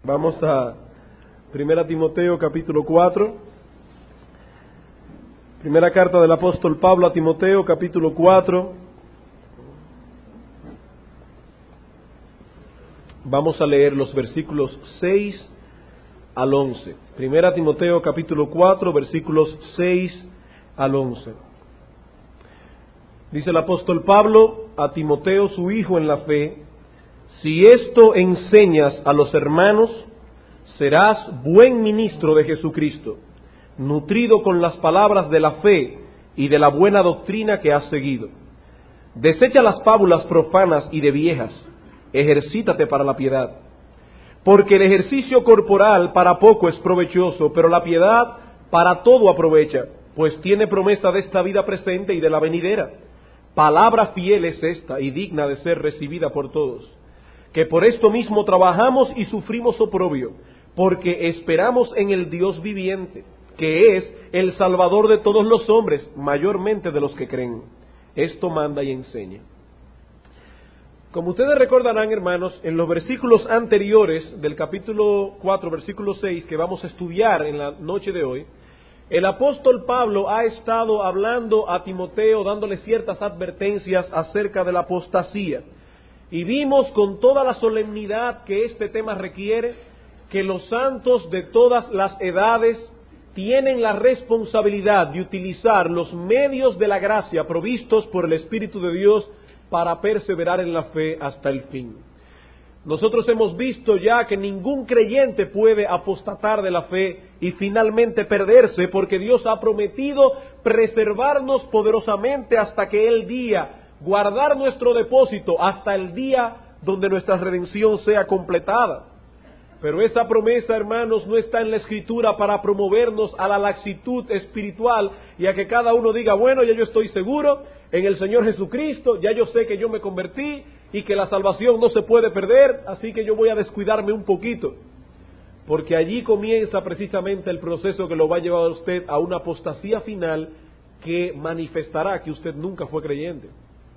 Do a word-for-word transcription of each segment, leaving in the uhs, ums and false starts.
Vamos a Primera Timoteo capítulo cuatro. Primera carta del apóstol Pablo a Timoteo capítulo cuatro. Vamos a leer los versículos seis al once. Primera Timoteo capítulo cuatro, versículos seis al once. Dice el apóstol Pablo a Timoteo, su hijo en la fe: si esto enseñas a los hermanos, serás buen ministro de Jesucristo, nutrido con las palabras de la fe y de la buena doctrina que has seguido. Desecha las fábulas profanas y de viejas, ejercítate para la piedad. Porque el ejercicio corporal para poco es provechoso, pero la piedad para todo aprovecha, pues tiene promesa de esta vida presente y de la venidera. Palabra fiel es esta y digna de ser recibida por todos, que por esto mismo trabajamos y sufrimos oprobio, porque esperamos en el Dios viviente, que es el Salvador de todos los hombres, mayormente de los que creen. Esto manda y enseña. Como ustedes recordarán, hermanos, en los versículos anteriores del capítulo cuatro, versículo seis, que vamos a estudiar en la noche de hoy, el apóstol Pablo ha estado hablando a Timoteo, dándole ciertas advertencias acerca de la apostasía. Y vimos con toda la solemnidad que este tema requiere, que los santos de todas las edades tienen la responsabilidad de utilizar los medios de la gracia provistos por el Espíritu de Dios para perseverar en la fe hasta el fin. Nosotros hemos visto ya que ningún creyente puede apostatar de la fe y finalmente perderse, porque Dios ha prometido preservarnos poderosamente hasta aquel día, guardar nuestro depósito hasta el día donde nuestra redención sea completada. Pero esa promesa, hermanos, no está en la Escritura para promovernos a la laxitud espiritual y a que cada uno diga: bueno, ya yo estoy seguro en el Señor Jesucristo, ya yo sé que yo me convertí y que la salvación no se puede perder, así que yo voy a descuidarme un poquito. Porque allí comienza precisamente el proceso que lo va a llevar a usted a una apostasía final que manifestará que usted nunca fue creyente.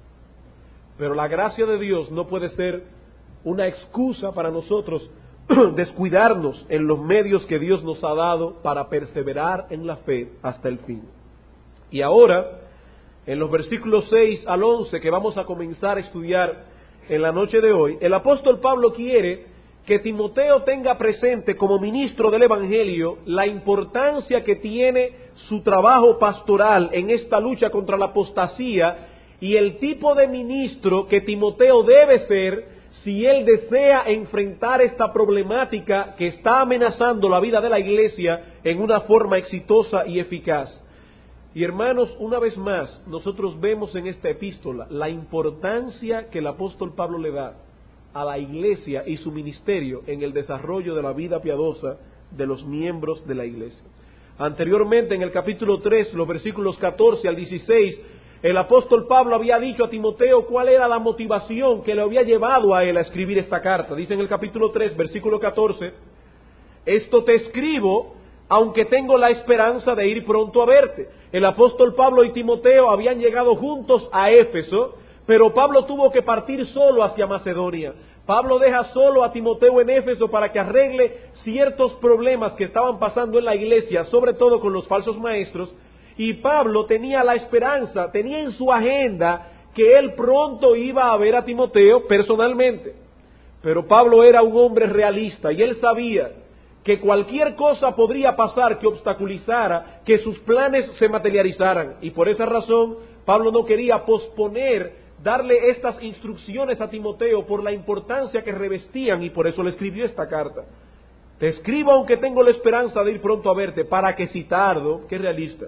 Pero la gracia de Dios no puede ser una excusa para nosotros descuidarnos en los medios que Dios nos ha dado para perseverar en la fe hasta el fin. Y ahora, en los versículos seis al once que vamos a comenzar a estudiar en la noche de hoy, el apóstol Pablo quiere que Timoteo tenga presente como ministro del Evangelio la importancia que tiene su trabajo pastoral en esta lucha contra la apostasía y el tipo de ministro que Timoteo debe ser si él desea enfrentar esta problemática que está amenazando la vida de la iglesia en una forma exitosa y eficaz. Y hermanos, una vez más, nosotros vemos en esta epístola la importancia que el apóstol Pablo le da a la iglesia y su ministerio en el desarrollo de la vida piadosa de los miembros de la iglesia. Anteriormente, en el capítulo tres, los versículos catorce al dieciséis, el apóstol Pablo había dicho a Timoteo cuál era la motivación que le había llevado a él a escribir esta carta. Dice en el capítulo tres, versículo catorce: esto te escribo, aunque tengo la esperanza de ir pronto a verte. El apóstol Pablo y Timoteo habían llegado juntos a Éfeso, pero Pablo tuvo que partir solo hacia Macedonia. Pablo deja solo a Timoteo en Éfeso para que arregle ciertos problemas que estaban pasando en la iglesia, sobre todo con los falsos maestros. Y Pablo tenía la esperanza, tenía en su agenda que él pronto iba a ver a Timoteo personalmente. Pero Pablo era un hombre realista y él sabía que cualquier cosa podría pasar que obstaculizara que sus planes se materializaran. Y por esa razón, Pablo no quería posponer darle estas instrucciones a Timoteo por la importancia que revestían, y por eso le escribió esta carta. Te escribo aunque tengo la esperanza de ir pronto a verte, para que si tardo, qué realista,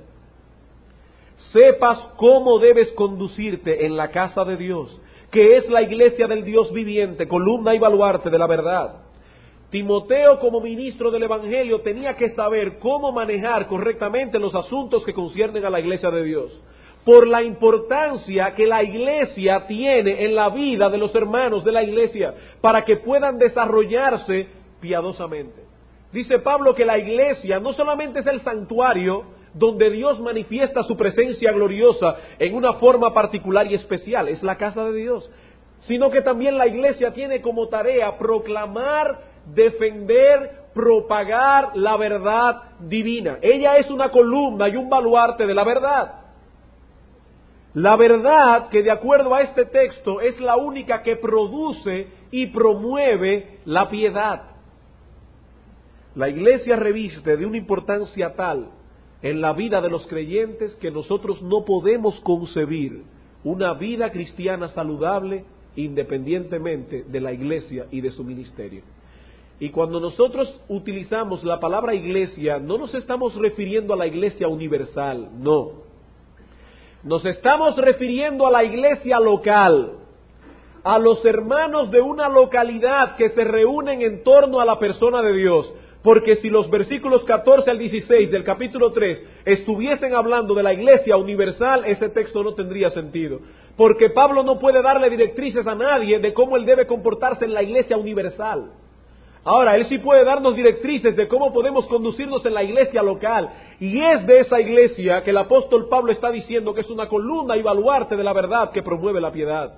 sepas cómo debes conducirte en la casa de Dios, que es la iglesia del Dios viviente, columna y baluarte de la verdad. Timoteo, como ministro del Evangelio, tenía que saber cómo manejar correctamente los asuntos que conciernen a la iglesia de Dios, por la importancia que la iglesia tiene en la vida de los hermanos de la iglesia, para que puedan desarrollarse piadosamente. Dice Pablo que la iglesia no solamente es el santuario donde Dios manifiesta su presencia gloriosa en una forma particular y especial, es la casa de Dios, sino que también la iglesia tiene como tarea proclamar defender, propagar la verdad divina. Ella es una columna y un baluarte de la verdad. La verdad que, de acuerdo a este texto, es la única que produce y promueve la piedad. La Iglesia reviste de una importancia tal en la vida de los creyentes que nosotros no podemos concebir una vida cristiana saludable independientemente de la Iglesia y de su ministerio. Y cuando nosotros utilizamos la palabra iglesia, no nos estamos refiriendo a la iglesia universal, no. Nos estamos refiriendo a la iglesia local, a los hermanos de una localidad que se reúnen en torno a la persona de Dios. Porque si los versículos catorce al dieciséis del capítulo tres estuviesen hablando de la iglesia universal, ese texto no tendría sentido. Porque Pablo no puede darle directrices a nadie de cómo él debe comportarse en la iglesia universal. Ahora, él sí puede darnos directrices de cómo podemos conducirnos en la iglesia local. Y es de esa iglesia que el apóstol Pablo está diciendo que es una columna y baluarte de la verdad que promueve la piedad.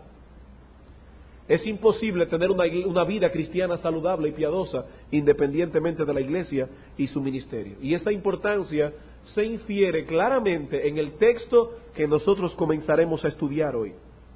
Es imposible tener una, una vida cristiana saludable y piadosa independientemente de la iglesia y su ministerio. Y esa importancia se infiere claramente en el texto que nosotros comenzaremos a estudiar hoy.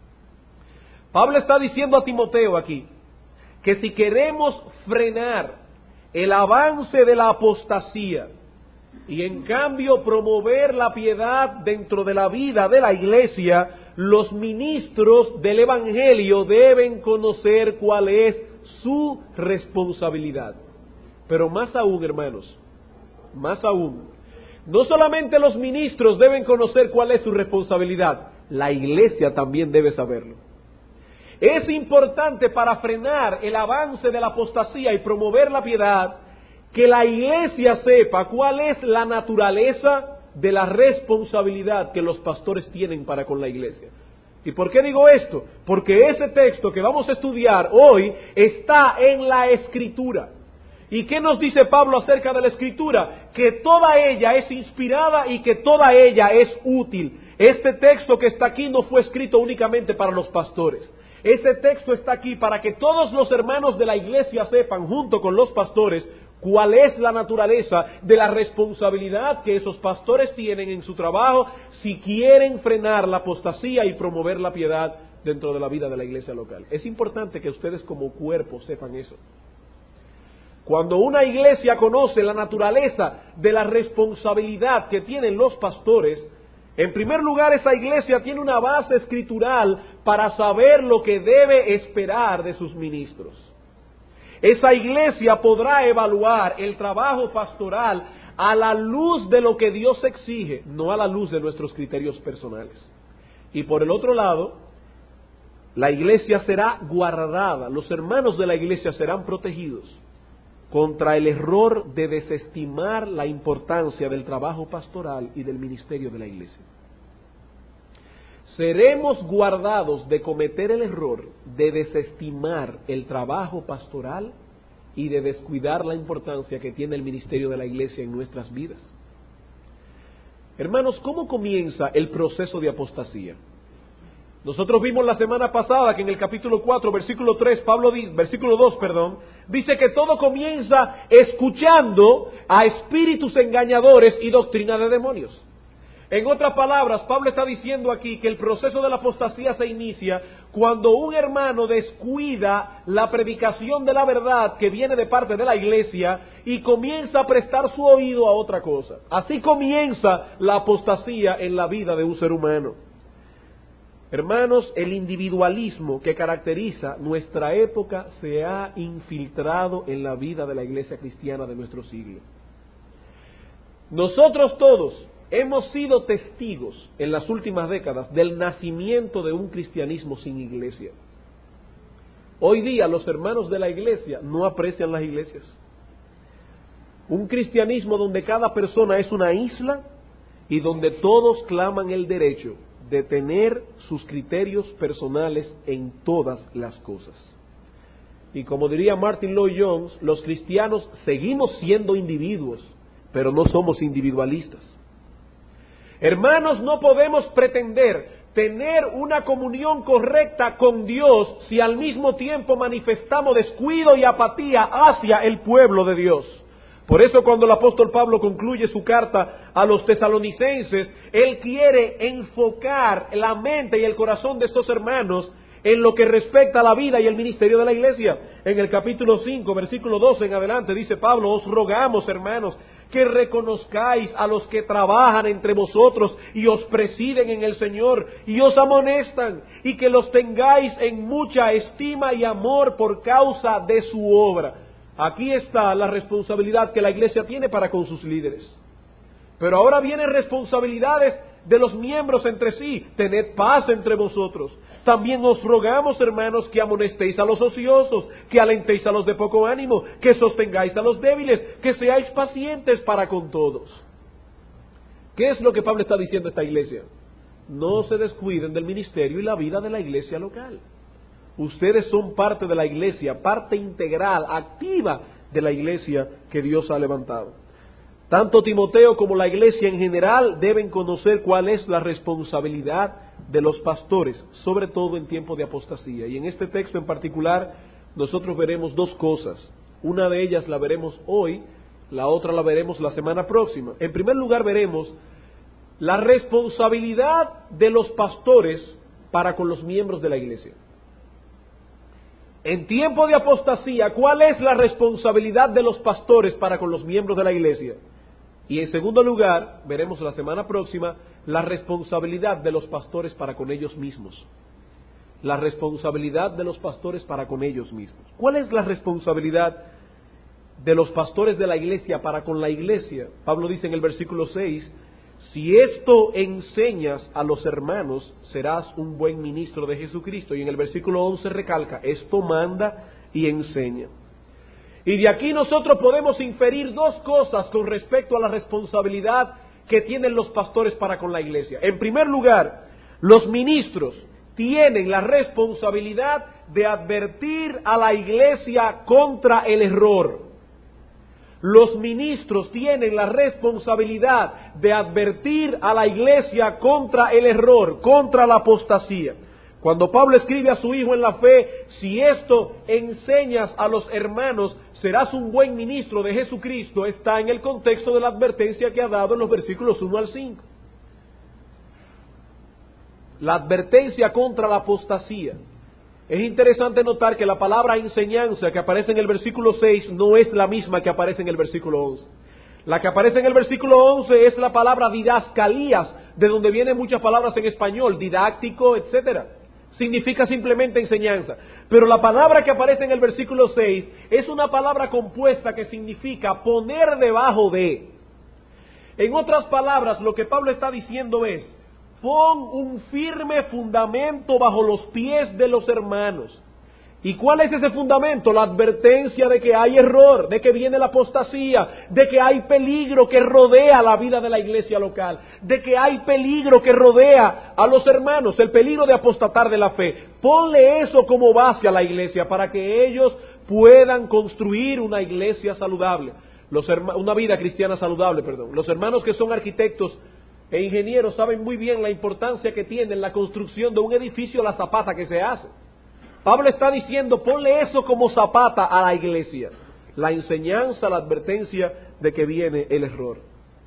Pablo está diciendo a Timoteo aquí que si queremos frenar el avance de la apostasía y en cambio promover la piedad dentro de la vida de la iglesia, los ministros del Evangelio deben conocer cuál es su responsabilidad. Pero más aún, hermanos, más aún, no solamente los ministros deben conocer cuál es su responsabilidad, la iglesia también debe saberlo. Es importante para frenar el avance de la apostasía y promover la piedad, que la iglesia sepa cuál es la naturaleza de la responsabilidad que los pastores tienen para con la iglesia. ¿Y por qué digo esto? Porque ese texto que vamos a estudiar hoy está en la Escritura. ¿Y qué nos dice Pablo acerca de la Escritura? Que toda ella es inspirada y que toda ella es útil. Este texto que está aquí no fue escrito únicamente para los pastores. Ese texto está aquí para que todos los hermanos de la iglesia sepan, junto con los pastores, cuál es la naturaleza de la responsabilidad que esos pastores tienen en su trabajo si quieren frenar la apostasía y promover la piedad dentro de la vida de la iglesia local. Es importante que ustedes como cuerpo sepan eso. Cuando una iglesia conoce la naturaleza de la responsabilidad que tienen los pastores, en primer lugar, esa iglesia tiene una base escritural para saber lo que debe esperar de sus ministros. Esa iglesia podrá evaluar el trabajo pastoral a la luz de lo que Dios exige, no a la luz de nuestros criterios personales. Y por el otro lado, la iglesia será guardada, los hermanos de la iglesia serán protegidos contra el error de desestimar la importancia del trabajo pastoral y del ministerio de la iglesia. Seremos guardados de cometer el error de desestimar el trabajo pastoral y de descuidar la importancia que tiene el ministerio de la iglesia en nuestras vidas. Hermanos, ¿cómo comienza el proceso de apostasía? Nosotros vimos la semana pasada que en el capítulo cuatro, versículo tres, Pablo di, versículo dos, perdón, dice que todo comienza escuchando a espíritus engañadores y doctrina de demonios. En otras palabras, Pablo está diciendo aquí que el proceso de la apostasía se inicia cuando un hermano descuida la predicación de la verdad que viene de parte de la iglesia y comienza a prestar su oído a otra cosa. Así comienza la apostasía en la vida de un ser humano. Hermanos, el individualismo que caracteriza nuestra época se ha infiltrado en la vida de la iglesia cristiana de nuestro siglo. Nosotros todos hemos sido testigos en las últimas décadas del nacimiento de un cristianismo sin iglesia. Hoy día los hermanos de la iglesia no aprecian las iglesias. Un cristianismo donde cada persona es una isla y donde todos claman el derecho de tener sus criterios personales en todas las cosas. Y como diría Martin Lloyd Jones, los cristianos seguimos siendo individuos, pero no somos individualistas. Hermanos, no podemos pretender tener una comunión correcta con Dios si al mismo tiempo manifestamos descuido y apatía hacia el pueblo de Dios. Por eso cuando el apóstol Pablo concluye su carta a los tesalonicenses, él quiere enfocar la mente y el corazón de estos hermanos en lo que respecta a la vida y el ministerio de la iglesia. En el capítulo cinco, versículo doce en adelante, dice Pablo: os rogamos, hermanos, que reconozcáis a los que trabajan entre vosotros y os presiden en el Señor y os amonestan, y que los tengáis en mucha estima y amor por causa de su obra. Aquí está la responsabilidad que la iglesia tiene para con sus líderes. Pero ahora vienen responsabilidades de los miembros entre sí. Tened paz entre vosotros. También os rogamos, hermanos, que amonestéis a los ociosos, que alentéis a los de poco ánimo, que sostengáis a los débiles, que seáis pacientes para con todos. ¿Qué es lo que Pablo está diciendo a esta iglesia? No se descuiden del ministerio y la vida de la iglesia local. Ustedes son parte de la iglesia, parte integral, activa de la iglesia que Dios ha levantado. Tanto Timoteo como la iglesia en general deben conocer cuál es la responsabilidad de los pastores, sobre todo en tiempo de apostasía. Y en este texto en particular nosotros veremos dos cosas. Una de ellas la veremos hoy, la otra la veremos la semana próxima. En primer lugar veremos la responsabilidad de los pastores para con los miembros de la iglesia. En tiempo de apostasía, ¿cuál es la responsabilidad de los pastores para con los miembros de la iglesia? Y en segundo lugar, veremos la semana próxima, la responsabilidad de los pastores para con ellos mismos. La responsabilidad de los pastores para con ellos mismos. ¿Cuál es la responsabilidad de los pastores de la iglesia para con la iglesia? Pablo dice en el versículo seis, si esto enseñas a los hermanos, serás un buen ministro de Jesucristo. Y en el versículo once recalca, esto manda y enseña. Y de aquí nosotros podemos inferir dos cosas con respecto a la responsabilidad que tienen los pastores para con la iglesia. En primer lugar, los ministros tienen la responsabilidad de advertir a la iglesia contra el error. Los ministros tienen la responsabilidad de advertir a la iglesia contra el error, contra la apostasía. Cuando Pablo escribe a su hijo en la fe, si esto enseñas a los hermanos, serás un buen ministro de Jesucristo, está en el contexto de la advertencia que ha dado en los versículos uno al cinco. La advertencia contra la apostasía. Es interesante notar que la palabra enseñanza que aparece en el versículo seis no es la misma que aparece en el versículo once. La que aparece en el versículo once es la palabra didascalías, de donde vienen muchas palabras en español, didáctico, etcétera. Significa simplemente enseñanza. Pero la palabra que aparece en el versículo seis es una palabra compuesta que significa poner debajo de. En otras palabras, lo que Pablo está diciendo es, pon un firme fundamento bajo los pies de los hermanos. ¿Y cuál es ese fundamento? La advertencia de que hay error, de que viene la apostasía, de que hay peligro que rodea la vida de la iglesia local, de que hay peligro que rodea a los hermanos, el peligro de apostatar de la fe. Ponle eso como base a la iglesia para que ellos puedan construir una iglesia saludable, los herma- una vida cristiana saludable, perdón. Los hermanos que son arquitectos e ingenieros saben muy bien la importancia que tiene la construcción de un edificio, la zapata que se hace. Pablo está diciendo, ponle eso como zapata a la iglesia. La enseñanza, la advertencia de que viene el error.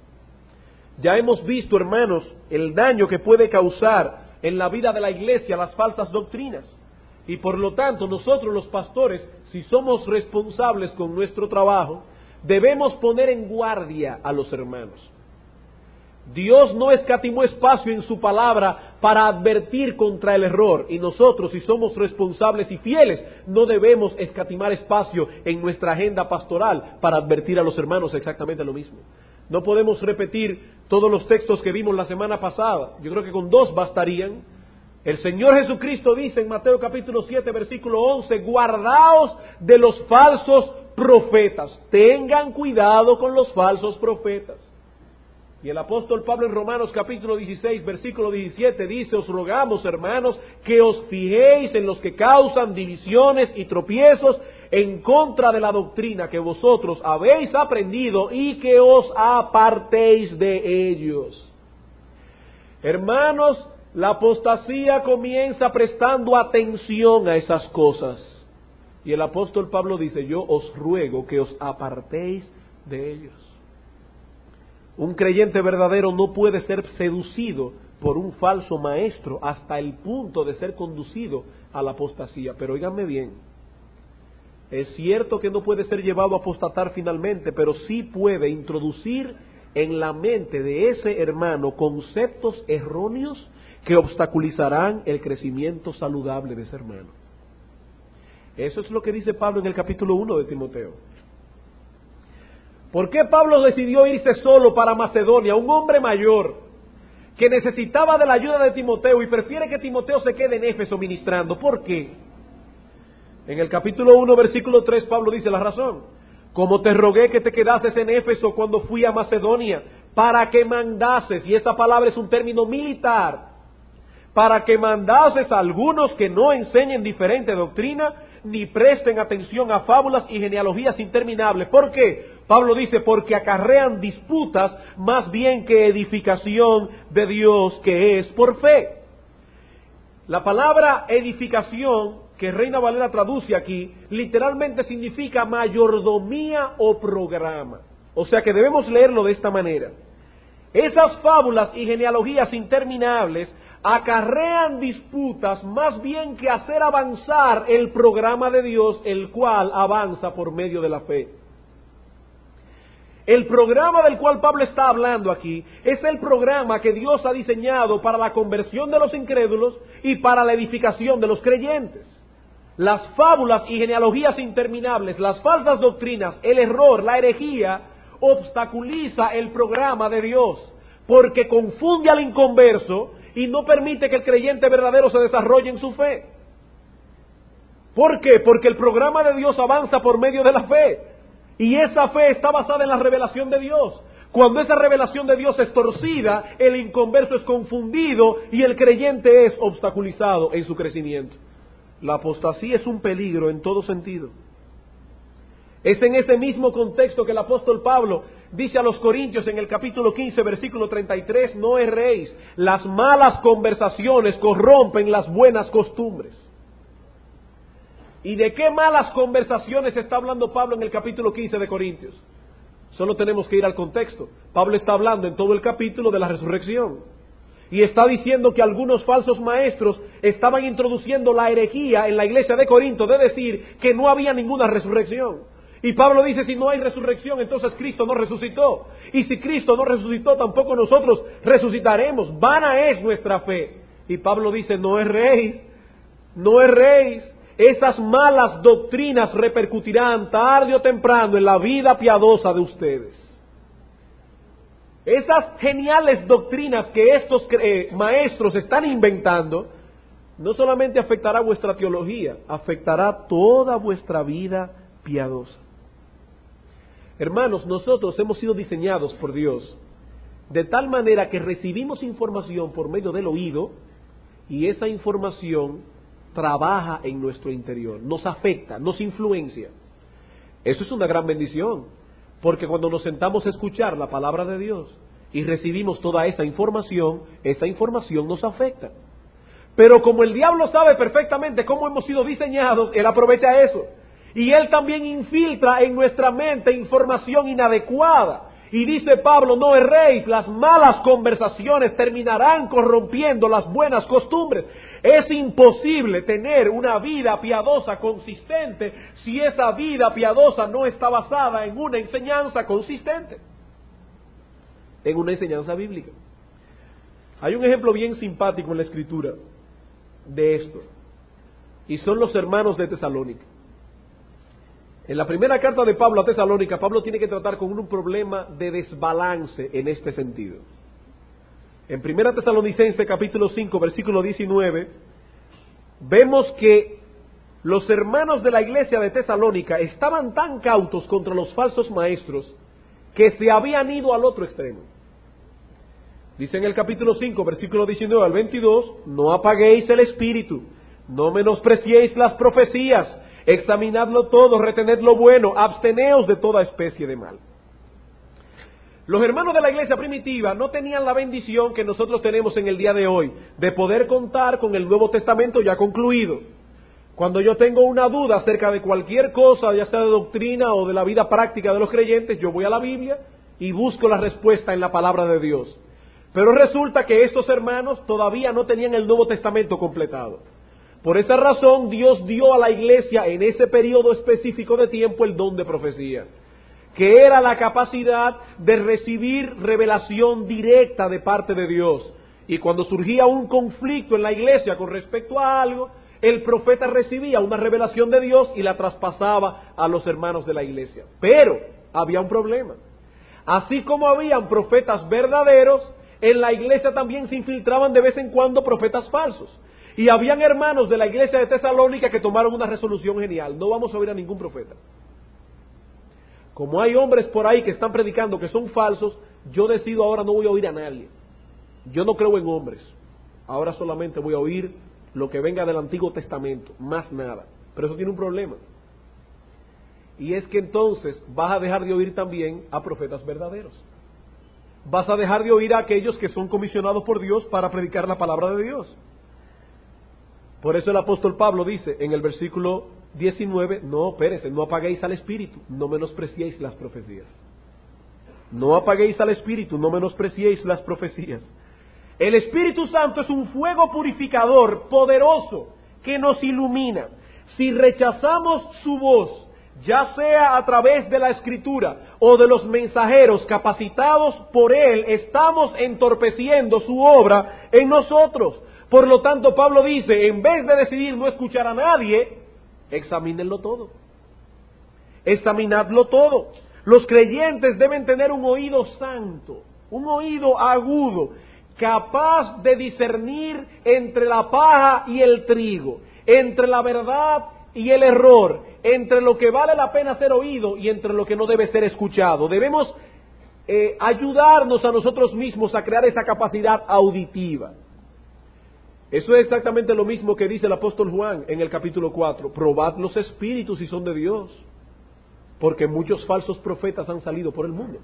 Ya hemos visto, hermanos, el daño que puede causar en la vida de la iglesia las falsas doctrinas. Y por lo tanto, nosotros los pastores, si somos responsables con nuestro trabajo, debemos poner en guardia a los hermanos. Dios no escatimó espacio en su palabra para advertir contra el error, y nosotros, si somos responsables y fieles, no debemos escatimar espacio en nuestra agenda pastoral para advertir a los hermanos exactamente lo mismo. No podemos repetir todos los textos que vimos la semana pasada. Yo creo que con dos bastarían. El Señor Jesucristo dice en Mateo capítulo siete, versículo once, guardaos de los falsos profetas. Tengan cuidado con los falsos profetas. Y el apóstol Pablo en Romanos capítulo dieciséis, versículo diecisiete dice, os rogamos, hermanos, que os fijéis en los que causan divisiones y tropiezos en contra de la doctrina que vosotros habéis aprendido y que os apartéis de ellos. Hermanos, La apostasía comienza prestando atención a esas cosas. Y el apóstol Pablo dice, yo os ruego que os apartéis de ellos. Un creyente verdadero no puede ser seducido por un falso maestro hasta el punto de ser conducido a la apostasía. Pero óiganme bien, es cierto que no puede ser llevado a apostatar finalmente, pero sí puede introducir en la mente de ese hermano conceptos erróneos que obstaculizarán el crecimiento saludable de ese hermano. Eso es lo que dice Pablo en el capítulo uno de Timoteo. ¿Por qué Pablo decidió irse solo para Macedonia? Un hombre mayor que necesitaba de la ayuda de Timoteo y prefiere que Timoteo se quede en Éfeso ministrando. ¿Por qué? En el capítulo uno, versículo tres, Pablo dice la razón. Como te rogué que te quedases en Éfeso cuando fui a Macedonia, para que mandases, y esa palabra es un término militar, para que mandases a algunos que no enseñen diferente doctrina, ni presten atención a fábulas y genealogías interminables. ¿Por qué? Pablo dice, porque acarrean disputas más bien que edificación de Dios, que es por fe. La palabra edificación, que Reina Valera traduce aquí, literalmente significa mayordomía o programa. O sea que debemos leerlo de esta manera. Esas fábulas y genealogías interminables acarrean disputas más bien que hacer avanzar el programa de Dios, el cual avanza por medio de la fe. El programa del cual Pablo está hablando aquí es el programa que Dios ha diseñado para la conversión de los incrédulos y para la edificación de los creyentes. Las fábulas y genealogías interminables, las falsas doctrinas, el error, la herejía, obstaculiza el programa de Dios, porque confunde al inconverso y no permite que el creyente verdadero se desarrolle en su fe. ¿Por qué? Porque el programa de Dios avanza por medio de la fe, y esa fe está basada en la revelación de Dios. Cuando esa revelación de Dios es torcida, el inconverso es confundido y el creyente es obstaculizado en su crecimiento. La apostasía es un peligro en todo sentido. Es en ese mismo contexto que el apóstol Pablo dice a los Corintios en el capítulo quince, versículo treinta y tres, no erréis, las malas conversaciones corrompen las buenas costumbres. ¿Y de qué malas conversaciones está hablando Pablo en el capítulo quince de Corintios? Solo tenemos que ir al contexto. Pablo está hablando en todo el capítulo de la resurrección. Y está diciendo que algunos falsos maestros estaban introduciendo la herejía en la iglesia de Corinto, de decir que no había ninguna resurrección. Y Pablo dice, si no hay resurrección, entonces Cristo no resucitó. Y si Cristo no resucitó, tampoco nosotros resucitaremos. Vana es nuestra fe. Y Pablo dice, no erréis, no erréis. Esas malas doctrinas repercutirán tarde o temprano en la vida piadosa de ustedes. Esas geniales doctrinas que estos eh, maestros están inventando, no solamente afectará vuestra teología, afectará toda vuestra vida piadosa. Hermanos, nosotros hemos sido diseñados por Dios de tal manera que recibimos información por medio del oído y esa información trabaja en nuestro interior, nos afecta, nos influencia. Eso es una gran bendición, porque cuando nos sentamos a escuchar la palabra de Dios y recibimos toda esa información, esa información nos afecta. Pero como el diablo sabe perfectamente cómo hemos sido diseñados, él aprovecha eso. Y él también infiltra en nuestra mente información inadecuada. Y dice Pablo, no erréis, las malas conversaciones terminarán corrompiendo las buenas costumbres. Es imposible tener una vida piadosa consistente si esa vida piadosa no está basada en una enseñanza consistente, en una enseñanza bíblica. Hay un ejemplo bien simpático en la Escritura de esto, y son los hermanos de Tesalónica. En la primera carta de Pablo a Tesalónica, Pablo tiene que tratar con un problema de desbalance en este sentido. En primera Tesalonicenses capítulo cinco, versículo diecinueve, vemos que los hermanos de la iglesia de Tesalónica estaban tan cautos contra los falsos maestros que se habían ido al otro extremo. Dice en el capítulo cinco, versículo diecinueve al veintidós, no apaguéis el espíritu, no menospreciéis las profecías, examinadlo todo, retened lo bueno, absteneos de toda especie de mal. Los hermanos de la iglesia primitiva no tenían la bendición que nosotros tenemos en el día de hoy, de poder contar con el Nuevo Testamento ya concluido. Cuando yo tengo una duda acerca de cualquier cosa, ya sea de doctrina o de la vida práctica de los creyentes, yo voy a la Biblia y busco la respuesta en la palabra de Dios. Pero resulta que estos hermanos todavía no tenían el Nuevo Testamento completado. Por esa razón, Dios dio a la iglesia en ese periodo específico de tiempo el don de profecía, que era la capacidad de recibir revelación directa de parte de Dios. Y cuando surgía un conflicto en la iglesia con respecto a algo, el profeta recibía una revelación de Dios y la traspasaba a los hermanos de la iglesia. Pero había un problema. Así como habían profetas verdaderos, en la iglesia también se infiltraban de vez en cuando profetas falsos. Y habían hermanos de la iglesia de Tesalónica que tomaron una resolución genial: no vamos a oír a ningún profeta. Como hay hombres por ahí que están predicando que son falsos, yo decido ahora no voy a oír a nadie. Yo no creo en hombres. Ahora solamente voy a oír lo que venga del Antiguo Testamento, más nada. Pero eso tiene un problema. Y es que entonces vas a dejar de oír también a profetas verdaderos. Vas a dejar de oír a aquellos que son comisionados por Dios para predicar la palabra de Dios. Por eso el apóstol Pablo dice en el versículo diecinueve, no, espérense, no apaguéis al Espíritu, no menospreciéis las profecías. No apaguéis al Espíritu, no menospreciéis las profecías. El Espíritu Santo es un fuego purificador poderoso que nos ilumina. Si rechazamos su voz, ya sea a través de la Escritura o de los mensajeros capacitados por Él, estamos entorpeciendo su obra en nosotros. Por lo tanto, Pablo dice, en vez de decidir no escuchar a nadie, examínenlo todo. Examinadlo todo. Los creyentes deben tener un oído santo, un oído agudo, capaz de discernir entre la paja y el trigo, entre la verdad y el error, entre lo que vale la pena ser oído y entre lo que no debe ser escuchado. Debemos eh, ayudarnos a nosotros mismos a crear esa capacidad auditiva. Eso es exactamente lo mismo que dice el apóstol Juan en el capítulo cuatro. Probad los espíritus si son de Dios, porque muchos falsos profetas han salido por el mundo.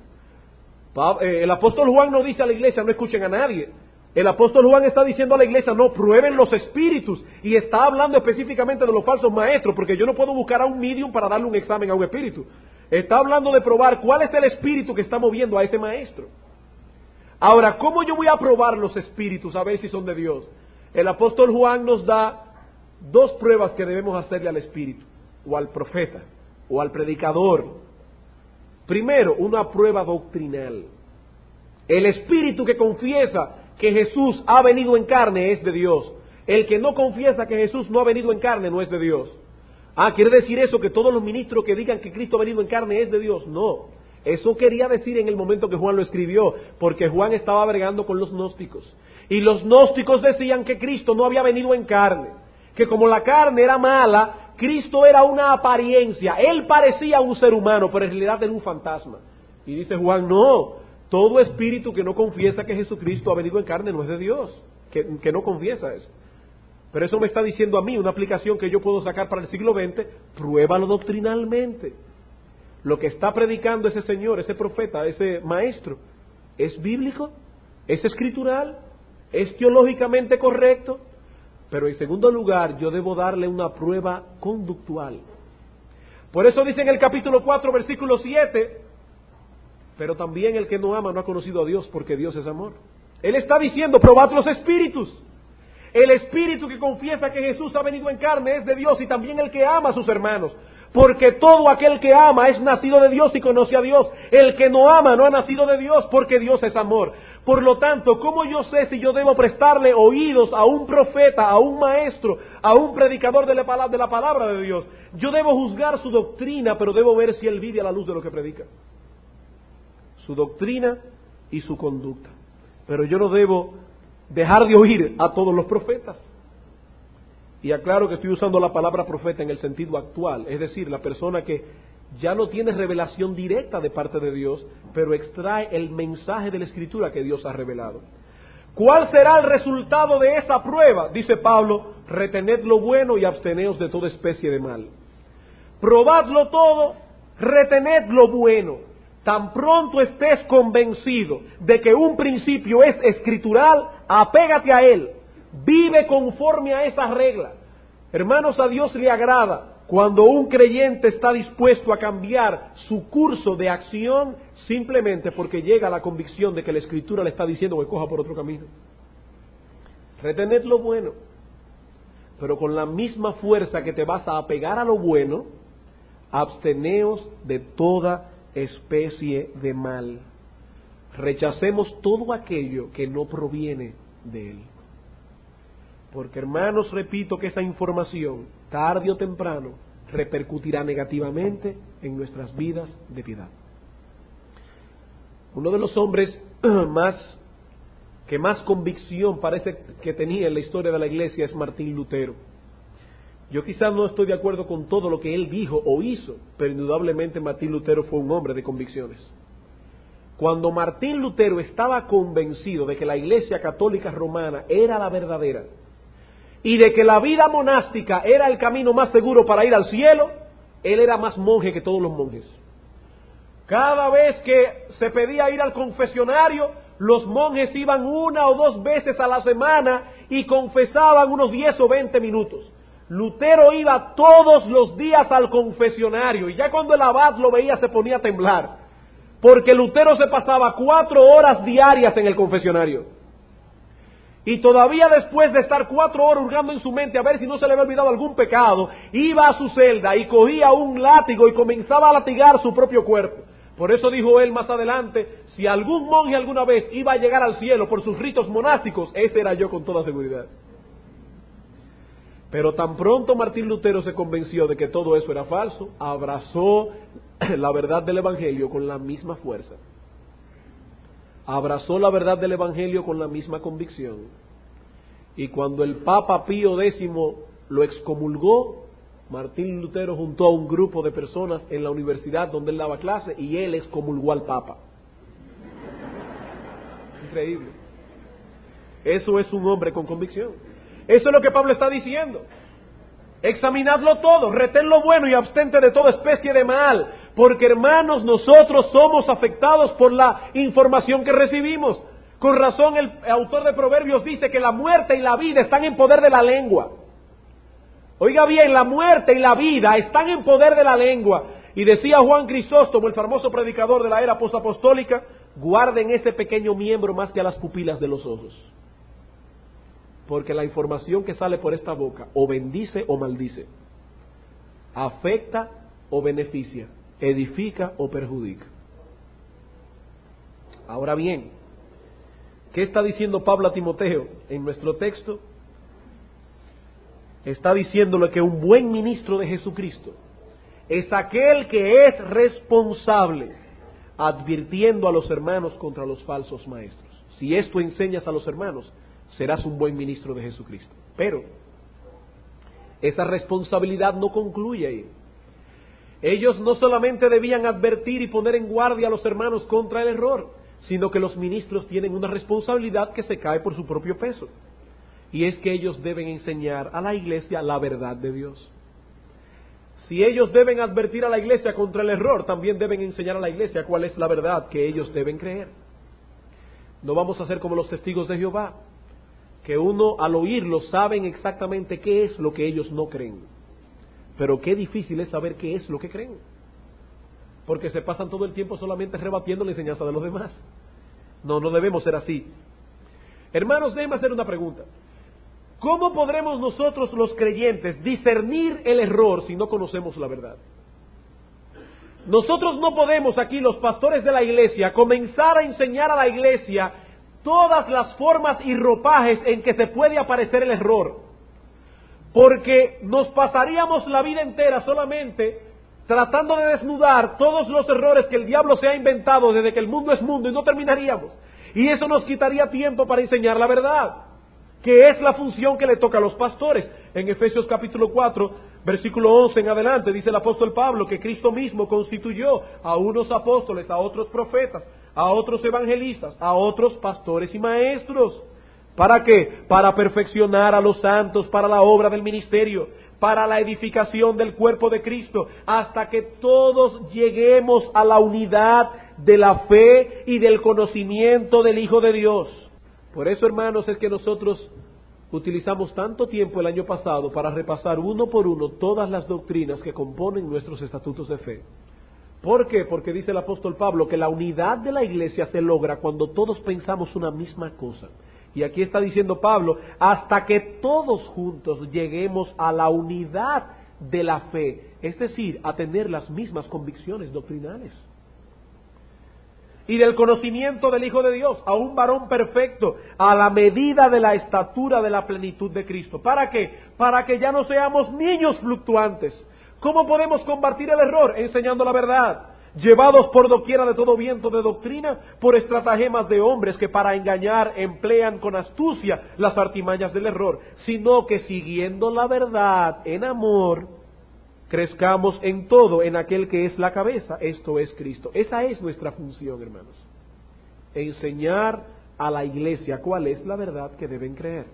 El apóstol Juan no dice a la iglesia no escuchen a nadie. El apóstol Juan está diciendo a la iglesia no, prueben los espíritus, y está hablando específicamente de los falsos maestros, porque yo no puedo buscar a un medium para darle un examen a un espíritu. Está hablando de probar cuál es el espíritu que está moviendo a ese maestro. Ahora, ¿cómo yo voy a probar los espíritus a ver si son de Dios? El apóstol Juan nos da dos pruebas que debemos hacerle al espíritu, o al profeta, o al predicador. Primero, una prueba doctrinal. El espíritu que confiesa que Jesús ha venido en carne es de Dios. El que no confiesa que Jesús no ha venido en carne no es de Dios. Ah, ¿quiere decir eso que todos los ministros que digan que Cristo ha venido en carne es de Dios? No. Eso quería decir en el momento que Juan lo escribió, porque Juan estaba bregando con los gnósticos. Y los gnósticos decían que Cristo no había venido en carne, que como la carne era mala, Cristo era una apariencia. Él parecía un ser humano, pero en realidad era un fantasma. Y dice Juan, no, todo espíritu que no confiesa que Jesucristo ha venido en carne no es de Dios, que, que no confiesa eso. Pero eso me está diciendo a mí una aplicación que yo puedo sacar para el siglo veinte, pruébalo doctrinalmente. Lo que está predicando ese señor, ese profeta, ese maestro, ¿es bíblico? ¿Es escritural? ¿Es teológicamente correcto? Pero en segundo lugar, yo debo darle una prueba conductual. Por eso dice en el capítulo cuatro, versículo siete, pero también el que no ama no ha conocido a Dios, porque Dios es amor. Él está diciendo, probad los espíritus. El espíritu que confiesa que Jesús ha venido en carne es de Dios, y también el que ama a sus hermanos. Porque todo aquel que ama es nacido de Dios y conoce a Dios. El que no ama no ha nacido de Dios, porque Dios es amor. Por lo tanto, ¿cómo yo sé si yo debo prestarle oídos a un profeta, a un maestro, a un predicador de la palabra, de la palabra de Dios? Yo debo juzgar su doctrina, pero debo ver si él vive a la luz de lo que predica. Su doctrina y su conducta. Pero yo no debo dejar de oír a todos los profetas. Y aclaro que estoy usando la palabra profeta en el sentido actual, es decir, la persona que ya no tiene revelación directa de parte de Dios, pero extrae el mensaje de la Escritura que Dios ha revelado. ¿Cuál será el resultado de esa prueba? Dice Pablo, retened lo bueno y absteneos de toda especie de mal. Probadlo todo, retened lo bueno. Tan pronto estés convencido de que un principio es escritural, apégate a él, vive conforme a esa regla. Hermanos, a Dios le agrada cuando un creyente está dispuesto a cambiar su curso de acción simplemente porque llega a la convicción de que la Escritura le está diciendo que coja por otro camino. Retened lo bueno, pero con la misma fuerza que te vas a apegar a lo bueno, absteneos de toda especie de mal. Rechacemos todo aquello que no proviene de Él. Porque, hermanos, repito que esa información, tarde o temprano, repercutirá negativamente en nuestras vidas de piedad. Uno de los hombres más que más convicción parece que tenía en la historia de la Iglesia es Martín Lutero. Yo quizás no estoy de acuerdo con todo lo que él dijo o hizo, pero indudablemente Martín Lutero fue un hombre de convicciones. Cuando Martín Lutero estaba convencido de que la Iglesia Católica Romana era la verdadera y de que la vida monástica era el camino más seguro para ir al cielo, él era más monje que todos los monjes. Cada vez que se pedía ir al confesionario, los monjes iban una o dos veces a la semana y confesaban unos diez o veinte minutos. Lutero iba todos los días al confesionario y ya cuando el abad lo veía se ponía a temblar, porque Lutero se pasaba cuatro horas diarias en el confesionario. Y todavía después de estar cuatro horas hurgando en su mente a ver si no se le había olvidado algún pecado, iba a su celda y cogía un látigo y comenzaba a latigar su propio cuerpo. Por eso dijo él más adelante, si algún monje alguna vez iba a llegar al cielo por sus ritos monásticos, ese era yo con toda seguridad. Pero tan pronto Martín Lutero se convenció de que todo eso era falso, abrazó la verdad del Evangelio con la misma fuerza. Abrazó la verdad del Evangelio con la misma convicción. Y cuando el Papa Pío décimo lo excomulgó, Martín Lutero juntó a un grupo de personas en la universidad donde él daba clase y él excomulgó al Papa. Increíble. Eso es un hombre con convicción. Eso es lo que Pablo está diciendo. Examinadlo todo, retén lo bueno y abstente de toda especie de mal, porque hermanos, nosotros somos afectados por la información que recibimos. Con razón el autor de Proverbios dice que la muerte y la vida están en poder de la lengua. Oiga bien, la muerte y la vida están en poder de la lengua. Y decía Juan Crisóstomo, el famoso predicador de la era posapostólica, guarden ese pequeño miembro más que a las pupilas de los ojos. Porque la información que sale por esta boca o bendice o maldice, afecta o beneficia, edifica o perjudica. Ahora bien, ¿qué está diciendo Pablo a Timoteo en nuestro texto? Está diciéndole que un buen ministro de Jesucristo es aquel que es responsable advirtiendo a los hermanos contra los falsos maestros. Si esto enseñas a los hermanos, serás un buen ministro de Jesucristo. Pero esa responsabilidad no concluye ahí. Ellos no solamente debían advertir y poner en guardia a los hermanos contra el error, sino que los ministros tienen una responsabilidad que se cae por su propio peso. Y es que ellos deben enseñar a la iglesia la verdad de Dios. Si ellos deben advertir a la iglesia contra el error, también deben enseñar a la iglesia cuál es la verdad que ellos deben creer. No vamos a ser como los testigos de Jehová, que uno al oírlo saben exactamente qué es lo que ellos no creen. Pero qué difícil es saber qué es lo que creen, porque se pasan todo el tiempo solamente rebatiendo la enseñanza de los demás. No, no debemos ser así. Hermanos, déjenme hacer una pregunta. ¿Cómo podremos nosotros los creyentes discernir el error si no conocemos la verdad? Nosotros no podemos aquí, los pastores de la iglesia, comenzar a enseñar a la iglesia todas las formas y ropajes en que se puede aparecer el error, porque nos pasaríamos la vida entera solamente tratando de desnudar todos los errores que el diablo se ha inventado desde que el mundo es mundo y no terminaríamos, y eso nos quitaría tiempo para enseñar la verdad, que es la función que le toca a los pastores. En Efesios capítulo cuatro, versículo once en adelante, dice el apóstol Pablo que Cristo mismo constituyó a unos apóstoles, a otros profetas, a otros evangelistas, a otros pastores y maestros. ¿Para qué? Para perfeccionar a los santos para la obra del ministerio, para la edificación del cuerpo de Cristo, hasta que todos lleguemos a la unidad de la fe y del conocimiento del Hijo de Dios. Por eso, hermanos, es que nosotros utilizamos tanto tiempo el año pasado para repasar uno por uno todas las doctrinas que componen nuestros estatutos de fe. ¿Por qué? Porque dice el apóstol Pablo que la unidad de la iglesia se logra cuando todos pensamos una misma cosa. Y aquí está diciendo Pablo, hasta que todos juntos lleguemos a la unidad de la fe, es decir, a tener las mismas convicciones doctrinales. Y del conocimiento del Hijo de Dios, a un varón perfecto, a la medida de la estatura de la plenitud de Cristo. ¿Para qué? Para que ya no seamos niños fluctuantes. ¿Cómo podemos combatir el error? Enseñando la verdad, llevados por doquiera de todo viento de doctrina, por estratagemas de hombres que para engañar emplean con astucia las artimañas del error, sino que siguiendo la verdad en amor, crezcamos en todo en aquel que es la cabeza, esto es Cristo. Esa es nuestra función, hermanos. Enseñar a la iglesia cuál es la verdad que deben creer.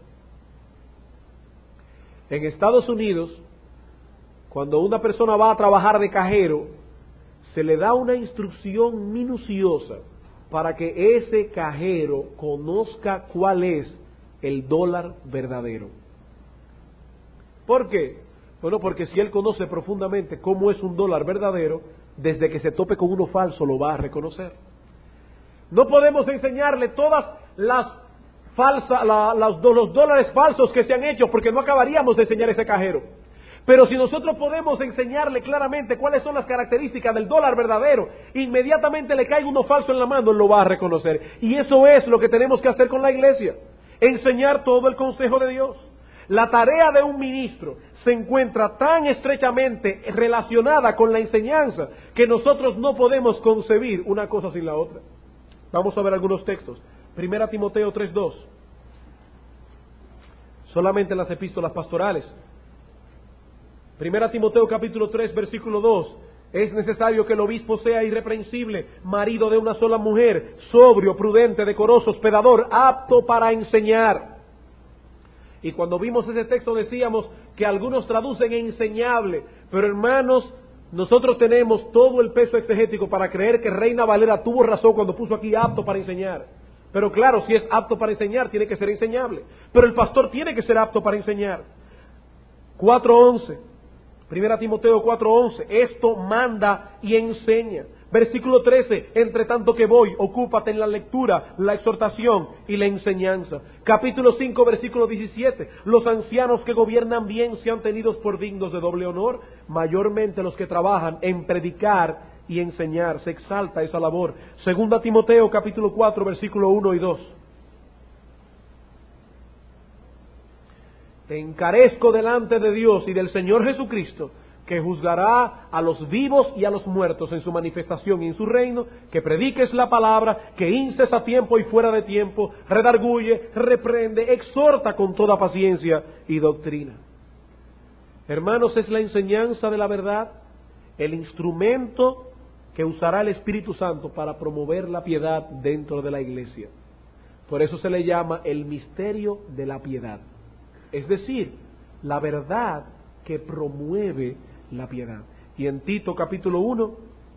En Estados Unidos, cuando una persona va a trabajar de cajero, se le da una instrucción minuciosa para que ese cajero conozca cuál es el dólar verdadero. ¿Por qué? Bueno, porque si él conoce profundamente cómo es un dólar verdadero, desde que se tope con uno falso lo va a reconocer. No podemos enseñarle todas las falsas, la, las, los dólares falsos que se han hecho, porque no acabaríamos de enseñar ese cajero. Pero si nosotros podemos enseñarle claramente cuáles son las características del dólar verdadero, inmediatamente le cae uno falso en la mano, él lo va a reconocer. Y eso es lo que tenemos que hacer con la iglesia, enseñar todo el consejo de Dios. La tarea de un ministro se encuentra tan estrechamente relacionada con la enseñanza que nosotros no podemos concebir una cosa sin la otra. Vamos a ver algunos textos. Primera Timoteo tres dos. Solamente en las epístolas pastorales. Primera Timoteo capítulo tres, versículo dos. Es necesario que el obispo sea irreprensible, marido de una sola mujer, sobrio, prudente, decoroso, hospedador, apto para enseñar. Y cuando vimos ese texto decíamos que algunos traducen enseñable, pero hermanos, nosotros tenemos todo el peso exegético para creer que Reina Valera tuvo razón cuando puso aquí apto para enseñar. Pero claro, si es apto para enseñar, tiene que ser enseñable. Pero el pastor tiene que ser apto para enseñar. cuatro once, Primera Timoteo cuatro once, esto manda y enseña. Versículo trece, entre tanto que voy, ocúpate en la lectura, la exhortación y la enseñanza. Capítulo cinco, versículo diecisiete, los ancianos que gobiernan bien sean tenidos por dignos de doble honor, mayormente los que trabajan en predicar y enseñar. Se exalta esa labor. Segunda Timoteo, capítulo cuatro, versículo uno y dos. Te encarezco delante de Dios y del Señor Jesucristo, que juzgará a los vivos y a los muertos en su manifestación y en su reino, que prediques la palabra, que inces a tiempo y fuera de tiempo, redarguye, reprende, exhorta con toda paciencia y doctrina. Hermanos, es la enseñanza de la verdad el instrumento que usará el Espíritu Santo para promover la piedad dentro de la iglesia. Por eso se le llama el misterio de la piedad. Es decir, la verdad que promueve la piedad. Y en Tito capítulo uno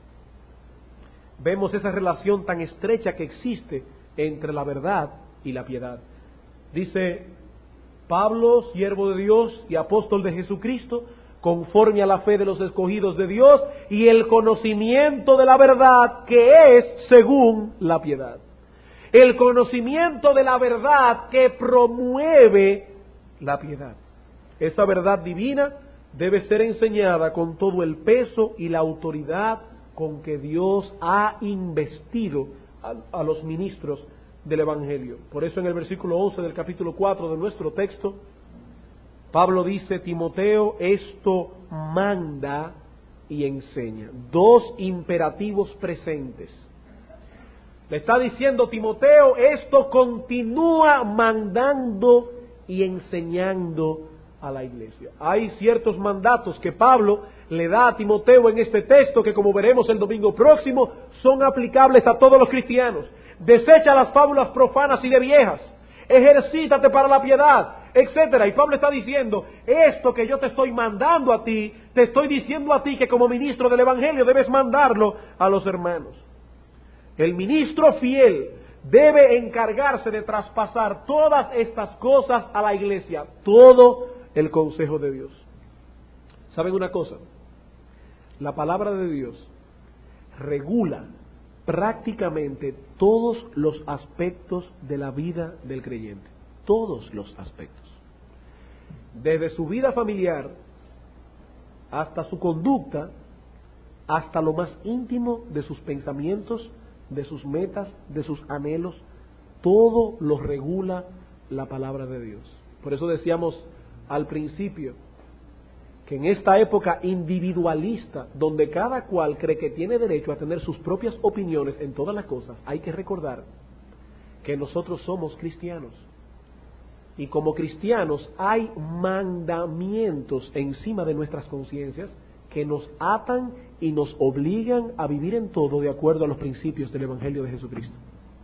vemos esa relación tan estrecha que existe entre la verdad y la piedad. Dice Pablo, siervo de Dios y apóstol de Jesucristo, conforme a la fe de los escogidos de Dios y el conocimiento de la verdad que es según la piedad. El conocimiento de la verdad que promueve la piedad. Esa verdad divina debe ser enseñada con todo el peso y la autoridad con que Dios ha investido a, a los ministros del Evangelio. Por eso en el versículo once del capítulo cuatro de nuestro texto, Pablo dice, Timoteo, esto manda y enseña. Dos imperativos presentes. Le está diciendo Timoteo, esto continúa mandando y enseñando a la iglesia. Hay ciertos mandatos que Pablo le da a Timoteo en este texto que, como veremos el domingo próximo, son aplicables a todos los cristianos. Desecha las fábulas profanas y de viejas, ejercítate para la piedad, etcétera. Y Pablo está diciendo, esto que yo te estoy mandando a ti, te estoy diciendo a ti que como ministro del Evangelio debes mandarlo a los hermanos. El ministro fiel debe encargarse de traspasar todas estas cosas a la iglesia, todo el consejo de Dios. ¿Saben una cosa? La palabra de Dios regula prácticamente todos los aspectos de la vida del creyente, todos los aspectos. Desde su vida familiar hasta su conducta, hasta lo más íntimo de sus pensamientos, de sus metas, de sus anhelos, todo lo regula la palabra de Dios. Por eso decíamos al principio que en esta época individualista, donde cada cual cree que tiene derecho a tener sus propias opiniones en todas las cosas, hay que recordar que nosotros somos cristianos. Y como cristianos hay mandamientos encima de nuestras conciencias que nos atan y nos obligan a vivir en todo de acuerdo a los principios del Evangelio de Jesucristo.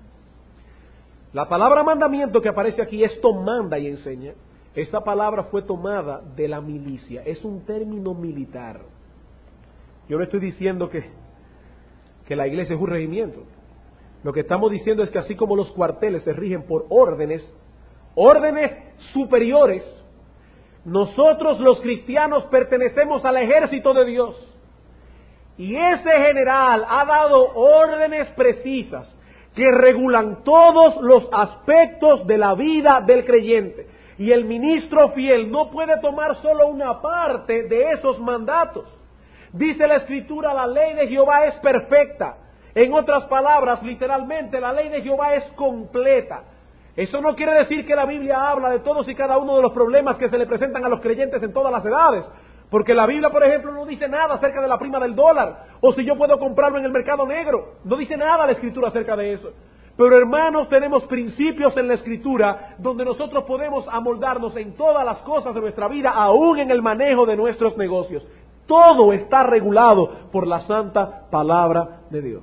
La palabra mandamiento que aparece aquí, esto manda y enseña. Esta palabra fue tomada de la milicia, es un término militar. Yo no estoy diciendo que, que la iglesia es un regimiento. Lo que estamos diciendo es que así como los cuarteles se rigen por órdenes, órdenes superiores, nosotros los cristianos pertenecemos al ejército de Dios. Y ese general ha dado órdenes precisas que regulan todos los aspectos de la vida del creyente. Y el ministro fiel no puede tomar solo una parte de esos mandatos. Dice la Escritura, la ley de Jehová es perfecta. En otras palabras, literalmente, la ley de Jehová es completa. Eso no quiere decir que la Biblia habla de todos y cada uno de los problemas que se le presentan a los creyentes en todas las edades. Porque la Biblia, por ejemplo, no dice nada acerca de la prima del dólar, o si yo puedo comprarlo en el mercado negro. No dice nada la Escritura acerca de eso. Pero hermanos, tenemos principios en la Escritura donde nosotros podemos amoldarnos en todas las cosas de nuestra vida, aún en el manejo de nuestros negocios. Todo está regulado por la santa palabra de Dios.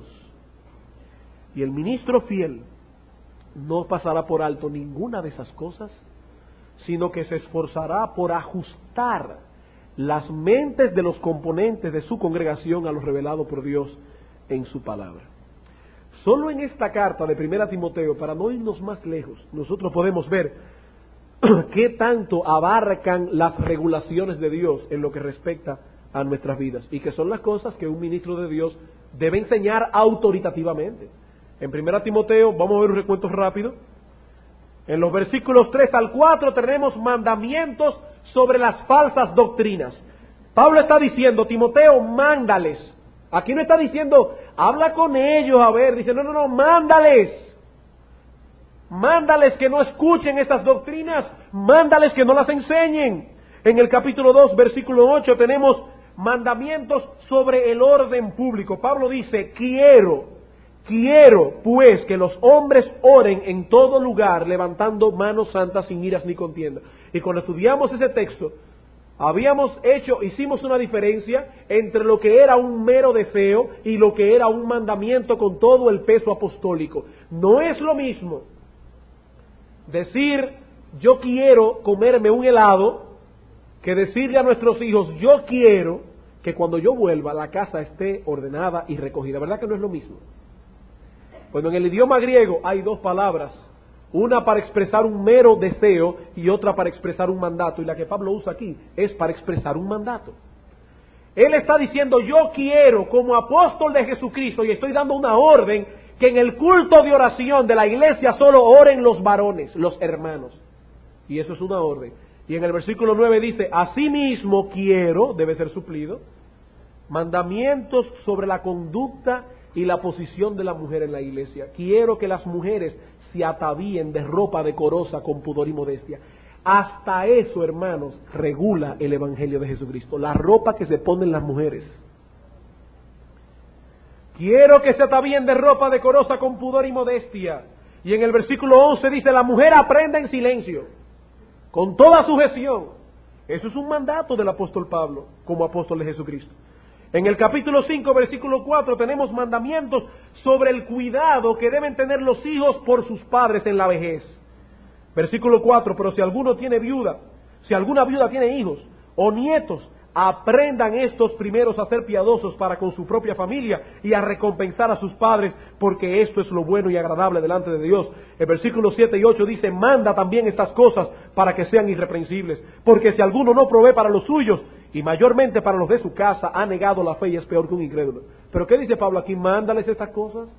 Y el ministro fiel no pasará por alto ninguna de esas cosas, sino que se esforzará por ajustar las mentes de los componentes de su congregación a lo revelado por Dios en su palabra. Solo en esta carta de Primera Timoteo, para no irnos más lejos, nosotros podemos ver qué tanto abarcan las regulaciones de Dios en lo que respecta a nuestras vidas, y que son las cosas que un ministro de Dios debe enseñar autoritativamente. En Primera Timoteo, vamos a ver un recuento rápido. En los versículos tres al cuatro tenemos mandamientos sobre las falsas doctrinas. Pablo está diciendo, Timoteo, mándales. Aquí no está diciendo, habla con ellos, a ver, dice, no, no, no, mándales. Mándales que no escuchen esas doctrinas, mándales que no las enseñen. En el capítulo dos, versículo ocho, tenemos mandamientos sobre el orden público. Pablo dice, quiero, quiero pues que los hombres oren en todo lugar, levantando manos santas sin iras ni contienda. Y cuando estudiamos ese texto, habíamos hecho, hicimos una diferencia entre lo que era un mero deseo y lo que era un mandamiento con todo el peso apostólico. No es lo mismo decir, yo quiero comerme un helado, que decirle a nuestros hijos, yo quiero que cuando yo vuelva la casa esté ordenada y recogida. ¿Verdad que no es lo mismo? Bueno, en el idioma griego hay dos palabras, una para expresar un mero deseo y otra para expresar un mandato, y la que Pablo usa aquí es para expresar un mandato. Él está diciendo, yo quiero como apóstol de Jesucristo, y estoy dando una orden, que en el culto de oración de la iglesia solo oren los varones, los hermanos. Y eso es una orden. Y en el versículo nueve dice, asimismo quiero, debe ser suplido, mandamientos sobre la conducta y la posición de la mujer en la iglesia. Quiero que las mujeres se atavíen de ropa decorosa con pudor y modestia. Hasta eso, hermanos, regula el Evangelio de Jesucristo, la ropa que se ponen las mujeres. Quiero que se atavíen de ropa decorosa con pudor y modestia. Y en el versículo once dice, la mujer aprenda en silencio, con toda sujeción. Eso es un mandato del apóstol Pablo, como apóstol de Jesucristo. En el capítulo cinco, versículo cuatro, tenemos mandamientos sobre el cuidado que deben tener los hijos por sus padres en la vejez. Versículo cuatro, pero si alguno tiene viuda, si alguna viuda tiene hijos o nietos, aprendan estos primeros a ser piadosos para con su propia familia y a recompensar a sus padres, porque esto es lo bueno y agradable delante de Dios. El versículo siete y ocho dice, manda también estas cosas para que sean irreprensibles, porque si alguno no provee para los suyos, y mayormente para los de su casa, ha negado la fe y es peor que un incrédulo. ¿Pero qué dice Pablo aquí? Mándales estas cosas.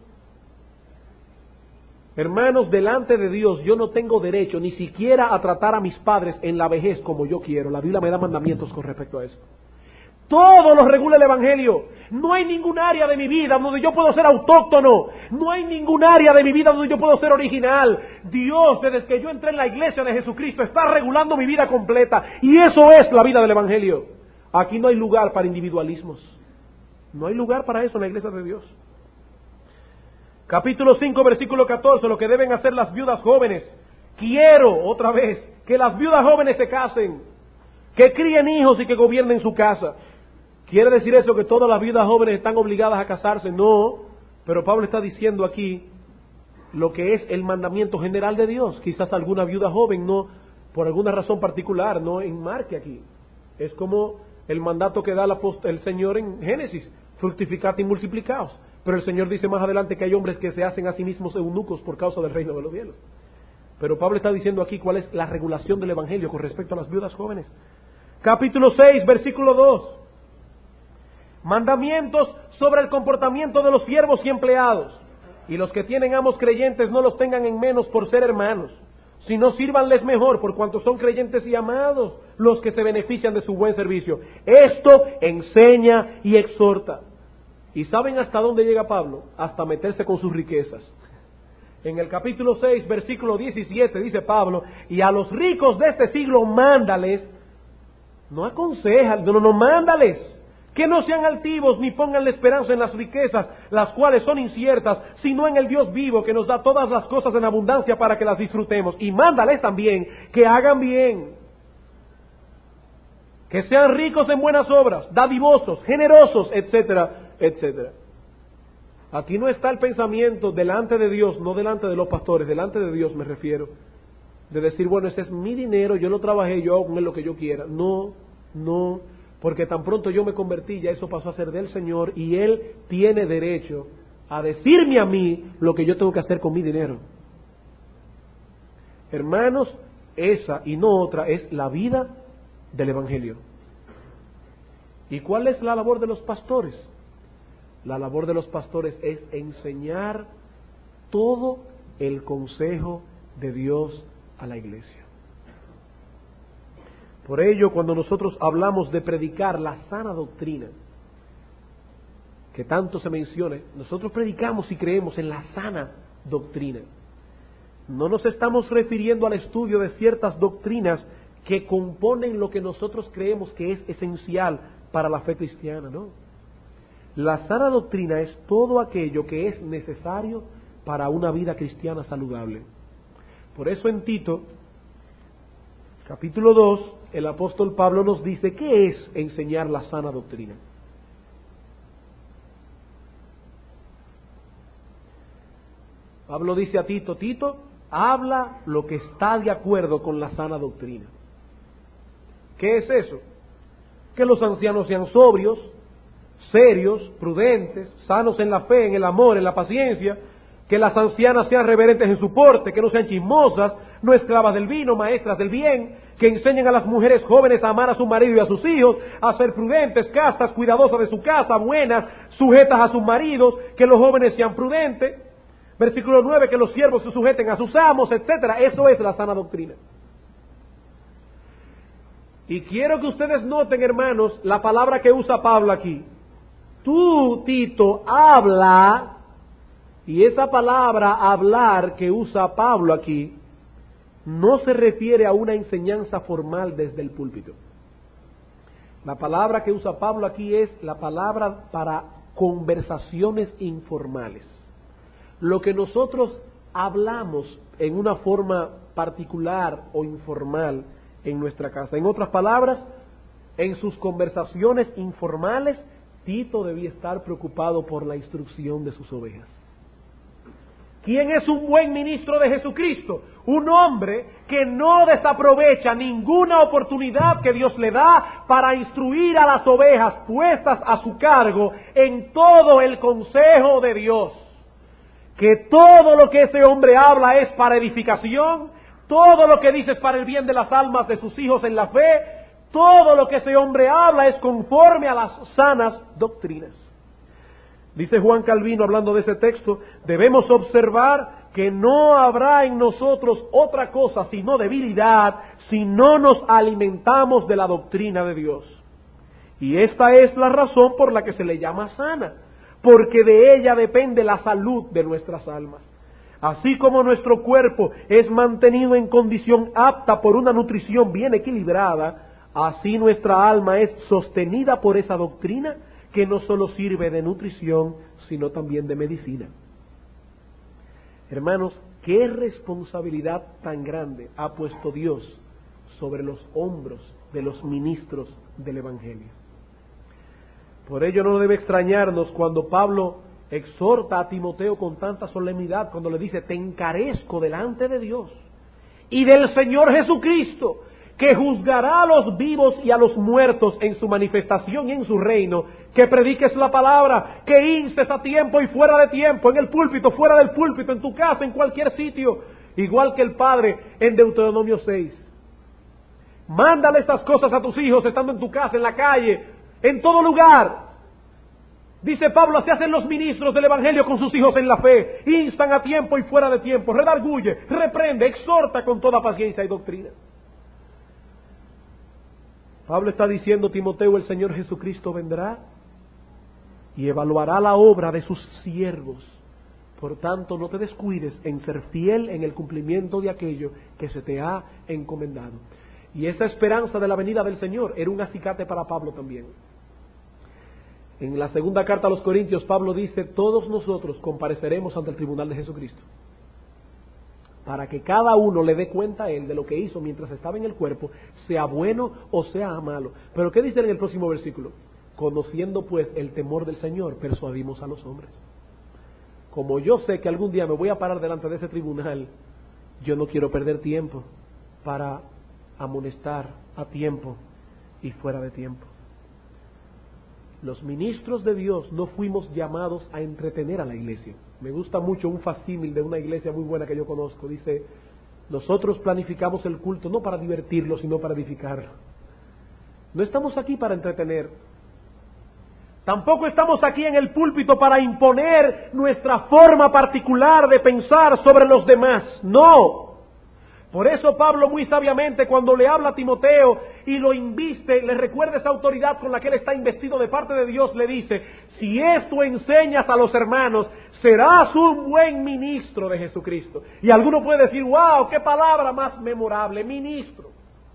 Hermanos, delante de Dios yo no tengo derecho ni siquiera a tratar a mis padres en la vejez como yo quiero. La Biblia me da mandamientos con respecto a eso. Todo lo regula el Evangelio. No hay ningún área de mi vida donde yo puedo ser autóctono. No hay ningún área de mi vida donde yo puedo ser original. Dios, desde que yo entré en la iglesia de Jesucristo, está regulando mi vida completa. Y eso es la vida del Evangelio. Aquí no hay lugar para individualismos. No hay lugar para eso en la iglesia de Dios. Capítulo cinco, versículo catorce, lo que deben hacer las viudas jóvenes. Quiero, otra vez, que las viudas jóvenes se casen, que críen hijos y que gobiernen su casa. ¿Quiere decir eso que todas las viudas jóvenes están obligadas a casarse? No, pero Pablo está diciendo aquí lo que es el mandamiento general de Dios. Quizás alguna viuda joven no, por alguna razón particular, no enmarque aquí. Es como el mandato que da el, apóstol, el Señor en Génesis, fructificad y multiplicaos. Pero el Señor dice más adelante que hay hombres que se hacen a sí mismos eunucos por causa del reino de los cielos. Pero Pablo está diciendo aquí cuál es la regulación del Evangelio con respecto a las viudas jóvenes. Capítulo seis, versículo dos. Mandamientos sobre el comportamiento de los siervos y empleados. Y los que tienen amos creyentes no los tengan en menos por ser hermanos, sino sírvanles mejor por cuanto son creyentes y amados los que se benefician de su buen servicio. Esto enseña y exhorta. ¿Y saben hasta dónde llega Pablo? Hasta meterse con sus riquezas. En el capítulo seis, versículo diecisiete, dice Pablo, y a los ricos de este siglo mándales, no aconsejan, no, no, mándales, que no sean altivos ni pongan la esperanza en las riquezas, las cuales son inciertas, sino en el Dios vivo que nos da todas las cosas en abundancia para que las disfrutemos. Y mándales también que hagan bien, que sean ricos en buenas obras, dadivosos, generosos, etcétera, etcétera. Aquí no está el pensamiento delante de Dios, no delante de los pastores, delante de Dios me refiero, de decir, bueno, ese es mi dinero, yo lo trabajé, yo hago con él lo que yo quiera. No, no, porque tan pronto yo me convertí, ya eso pasó a ser del Señor y Él tiene derecho a decirme a mí lo que yo tengo que hacer con mi dinero. Hermanos, esa y no otra es la vida del Evangelio. ¿Y cuál es la labor de los pastores? La labor de los pastores es enseñar todo el consejo de Dios a la iglesia. Por ello, cuando nosotros hablamos de predicar la sana doctrina, que tanto se menciona, nosotros predicamos y creemos en la sana doctrina. No nos estamos refiriendo al estudio de ciertas doctrinas que componen lo que nosotros creemos que es esencial para la fe cristiana, ¿no? La sana doctrina es todo aquello que es necesario para una vida cristiana saludable. Por eso en Tito, capítulo dos, el apóstol Pablo nos dice qué es enseñar la sana doctrina. Pablo dice a Tito, Tito, habla lo que está de acuerdo con la sana doctrina. ¿Qué es eso? Que los ancianos sean sobrios, serios, prudentes, sanos en la fe, en el amor, en la paciencia, que las ancianas sean reverentes en su porte, que no sean chismosas, no esclavas del vino, maestras del bien, que enseñen a las mujeres jóvenes a amar a su marido y a sus hijos, a ser prudentes, castas, cuidadosas de su casa, buenas, sujetas a sus maridos, que los jóvenes sean prudentes. Versículo nueve, que los siervos se sujeten a sus amos, etcétera. Eso es la sana doctrina. Y quiero que ustedes noten, hermanos, la palabra que usa Pablo aquí. Tú, Tito, habla, y esa palabra hablar que usa Pablo aquí no se refiere a una enseñanza formal desde el púlpito. La palabra que usa Pablo aquí es la palabra para conversaciones informales. Lo que nosotros hablamos en una forma particular o informal en nuestra casa. En otras palabras, en sus conversaciones informales, Tito debía estar preocupado por la instrucción de sus ovejas. ¿Quién es un buen ministro de Jesucristo? Un hombre que no desaprovecha ninguna oportunidad que Dios le da para instruir a las ovejas puestas a su cargo en todo el consejo de Dios. Que todo lo que ese hombre habla es para edificación, todo lo que dice es para el bien de las almas de sus hijos en la fe, todo lo que ese hombre habla es conforme a las sanas doctrinas. Dice Juan Calvino, hablando de ese texto, debemos observar que no habrá en nosotros otra cosa sino debilidad si no nos alimentamos de la doctrina de Dios. Y esta es la razón por la que se le llama sana, porque de ella depende la salud de nuestras almas. Así como nuestro cuerpo es mantenido en condición apta por una nutrición bien equilibrada, así nuestra alma es sostenida por esa doctrina que no solo sirve de nutrición, sino también de medicina. Hermanos, qué responsabilidad tan grande ha puesto Dios sobre los hombros de los ministros del Evangelio. Por ello no debe extrañarnos cuando Pablo exhorta a Timoteo con tanta solemnidad, cuando le dice: te encarezco delante de Dios y del Señor Jesucristo, que juzgará a los vivos y a los muertos en su manifestación y en su reino, que prediques la palabra, que instes a tiempo y fuera de tiempo, en el púlpito, fuera del púlpito, en tu casa, en cualquier sitio, igual que el Padre en Deuteronomio seis. Mándale estas cosas a tus hijos estando en tu casa, en la calle, en todo lugar. Dice Pablo, así hacen los ministros del Evangelio con sus hijos en la fe, instan a tiempo y fuera de tiempo, redarguye, reprende, exhorta con toda paciencia y doctrina. Pablo está diciendo: Timoteo, el Señor Jesucristo vendrá y evaluará la obra de sus siervos. Por tanto, no te descuides en ser fiel en el cumplimiento de aquello que se te ha encomendado. Y esa esperanza de la venida del Señor era un acicate para Pablo también. En la segunda carta a los Corintios, Pablo dice: todos nosotros compareceremos ante el tribunal de Jesucristo, para que cada uno le dé cuenta a él de lo que hizo mientras estaba en el cuerpo, sea bueno o sea malo. Pero ¿qué dice en el próximo versículo? Conociendo pues el temor del Señor, persuadimos a los hombres. Como yo sé que algún día me voy a parar delante de ese tribunal, yo no quiero perder tiempo para amonestar a tiempo y fuera de tiempo. Los ministros de Dios no fuimos llamados a entretener a la iglesia. Me gusta mucho un facsímil de una iglesia muy buena que yo conozco. Dice: nosotros planificamos el culto no para divertirlo, sino para edificarlo. No estamos aquí para entretener. Tampoco estamos aquí en el púlpito para imponer nuestra forma particular de pensar sobre los demás. No. Por eso Pablo muy sabiamente, cuando le habla a Timoteo y lo inviste, le recuerda esa autoridad con la que él está investido de parte de Dios, le dice: si esto enseñas a los hermanos, serás un buen ministro de Jesucristo. Y alguno puede decir: wow, qué palabra más memorable, ministro.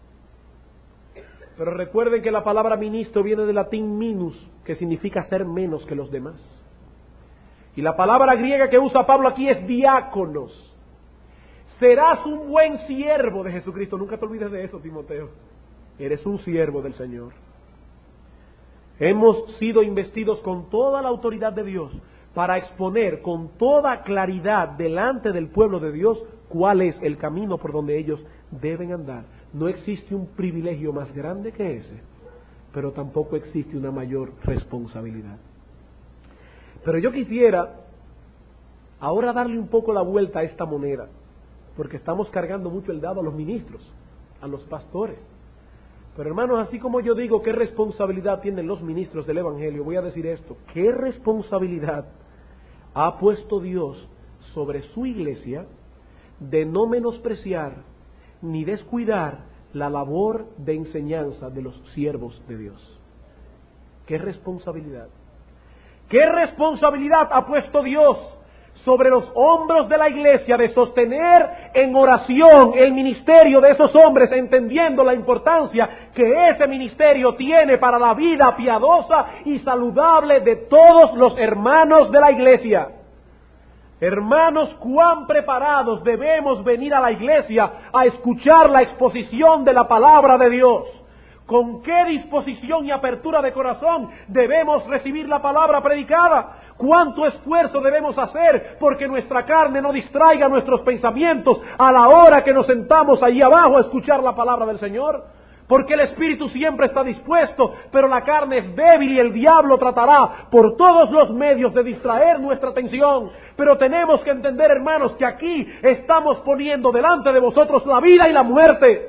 Pero recuerden que la palabra ministro viene del latín minus, que significa ser menos que los demás. Y la palabra griega que usa Pablo aquí es diáconos. Serás un buen siervo de Jesucristo. Nunca te olvides de eso, Timoteo. Eres un siervo del Señor. Hemos sido investidos con toda la autoridad de Dios para exponer con toda claridad delante del pueblo de Dios cuál es el camino por donde ellos deben andar. No existe un privilegio más grande que ese, pero tampoco existe una mayor responsabilidad. Pero yo quisiera ahora darle un poco la vuelta a esta moneda, porque estamos cargando mucho el dado a los ministros, a los pastores. Pero hermanos, así como yo digo qué responsabilidad tienen los ministros del Evangelio, voy a decir esto: qué responsabilidad ha puesto Dios sobre su iglesia de no menospreciar ni descuidar la labor de enseñanza de los siervos de Dios. Qué responsabilidad. Qué responsabilidad ha puesto Dios sobre los hombros de la iglesia de sostener en oración el ministerio de esos hombres, entendiendo la importancia que ese ministerio tiene para la vida piadosa y saludable de todos los hermanos de la iglesia. Hermanos, cuán preparados debemos venir a la iglesia a escuchar la exposición de la palabra de Dios. ¿Con qué disposición y apertura de corazón debemos recibir la palabra predicada? ¿Cuánto esfuerzo debemos hacer porque nuestra carne no distraiga nuestros pensamientos a la hora que nos sentamos allí abajo a escuchar la palabra del Señor? Porque el espíritu siempre está dispuesto, pero la carne es débil y el diablo tratará por todos los medios de distraer nuestra atención. Pero tenemos que entender, hermanos, que aquí estamos poniendo delante de vosotros la vida y la muerte.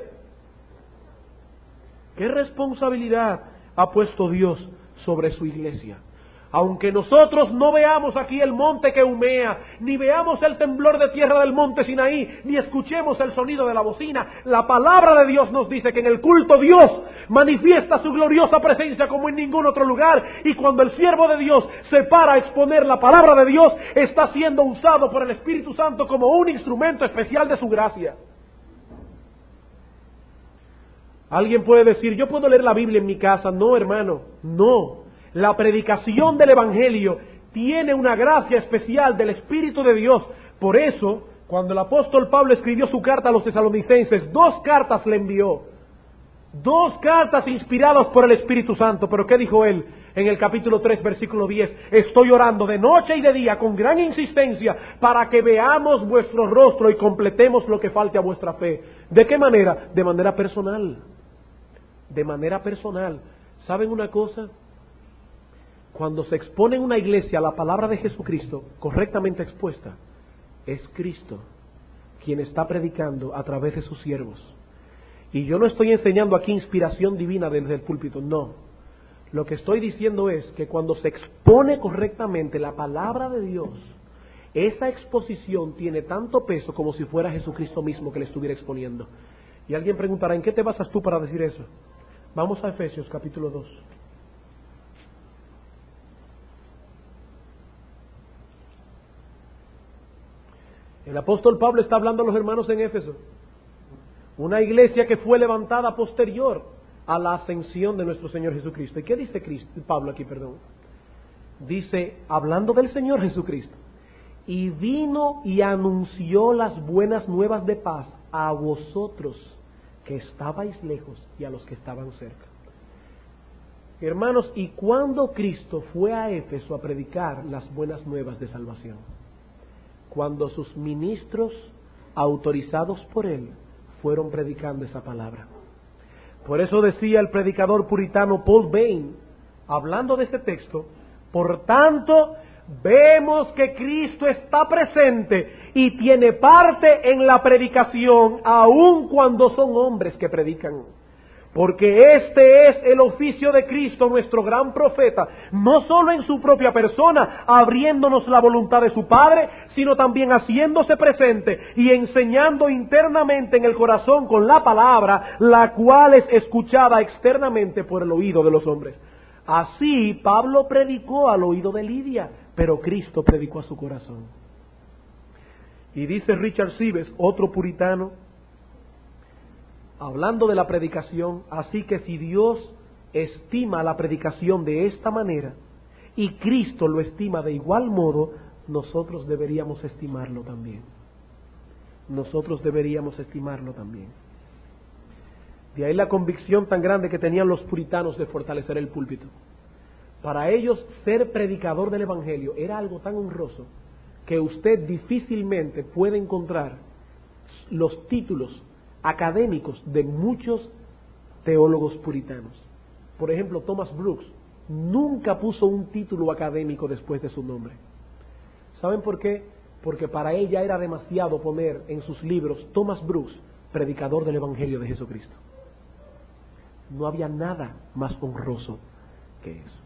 ¿Qué responsabilidad ha puesto Dios sobre su iglesia? Aunque nosotros no veamos aquí el monte que humea, ni veamos el temblor de tierra del monte Sinaí, ni escuchemos el sonido de la bocina, la palabra de Dios nos dice que en el culto Dios manifiesta su gloriosa presencia como en ningún otro lugar, y cuando el siervo de Dios se para a exponer la palabra de Dios, está siendo usado por el Espíritu Santo como un instrumento especial de su gracia. Alguien puede decir, yo puedo leer la Biblia en mi casa. No, hermano, no. La predicación del Evangelio tiene una gracia especial del Espíritu de Dios. Por eso, cuando el apóstol Pablo escribió su carta a los tesalonicenses, dos cartas le envió. Dos cartas inspiradas por el Espíritu Santo. Pero ¿qué dijo él? En el capítulo tres, versículo diez, estoy orando de noche y de día con gran insistencia para que veamos vuestro rostro y completemos lo que falte a vuestra fe. ¿De qué manera? De manera personal. De manera personal. ¿Saben una cosa? Cuando se expone en una iglesia la palabra de Jesucristo, correctamente expuesta, es Cristo quien está predicando a través de sus siervos. Y yo no estoy enseñando aquí inspiración divina desde el púlpito, no. Lo que estoy diciendo es que cuando se expone correctamente la palabra de Dios, esa exposición tiene tanto peso como si fuera Jesucristo mismo que le estuviera exponiendo. Y alguien preguntará, ¿en qué te basas tú para decir eso? Vamos a Efesios capítulo dos. El apóstol Pablo está hablando a los hermanos en Éfeso, una iglesia que fue levantada posterior a la ascensión de nuestro Señor Jesucristo. ¿Y qué dice Cristo, Pablo aquí, perdón? Dice, hablando del Señor Jesucristo, y vino y anunció las buenas nuevas de paz a vosotros que estabais lejos y a los que estaban cerca. Hermanos, ¿y cuándo Cristo fue a Éfeso a predicar las buenas nuevas de salvación? Cuando sus ministros, autorizados por él, fueron predicando esa palabra. Por eso decía el predicador puritano Paul Bain, hablando de este texto, por tanto, vemos que Cristo está presente y tiene parte en la predicación, aun cuando son hombres que predican. Porque este es el oficio de Cristo, nuestro gran profeta, no solo en su propia persona, abriéndonos la voluntad de su Padre, sino también haciéndose presente y enseñando internamente en el corazón con la palabra, la cual es escuchada externamente por el oído de los hombres. Así Pablo predicó al oído de Lidia, pero Cristo predicó a su corazón. Y dice Richard Sibbes, otro puritano, hablando de la predicación, así que si Dios estima la predicación de esta manera y Cristo lo estima de igual modo, nosotros deberíamos estimarlo también. Nosotros deberíamos estimarlo también. De ahí la convicción tan grande que tenían los puritanos de fortalecer el púlpito. Para ellos ser predicador del Evangelio era algo tan honroso que usted difícilmente puede encontrar los títulos académicos de muchos teólogos puritanos. Por ejemplo, Thomas Brooks nunca puso un título académico después de su nombre. ¿Saben por qué? Porque para ella era demasiado poner en sus libros Thomas Brooks, predicador del Evangelio de Jesucristo. No había nada más honroso que eso.